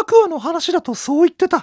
各話の話だとそう言ってた。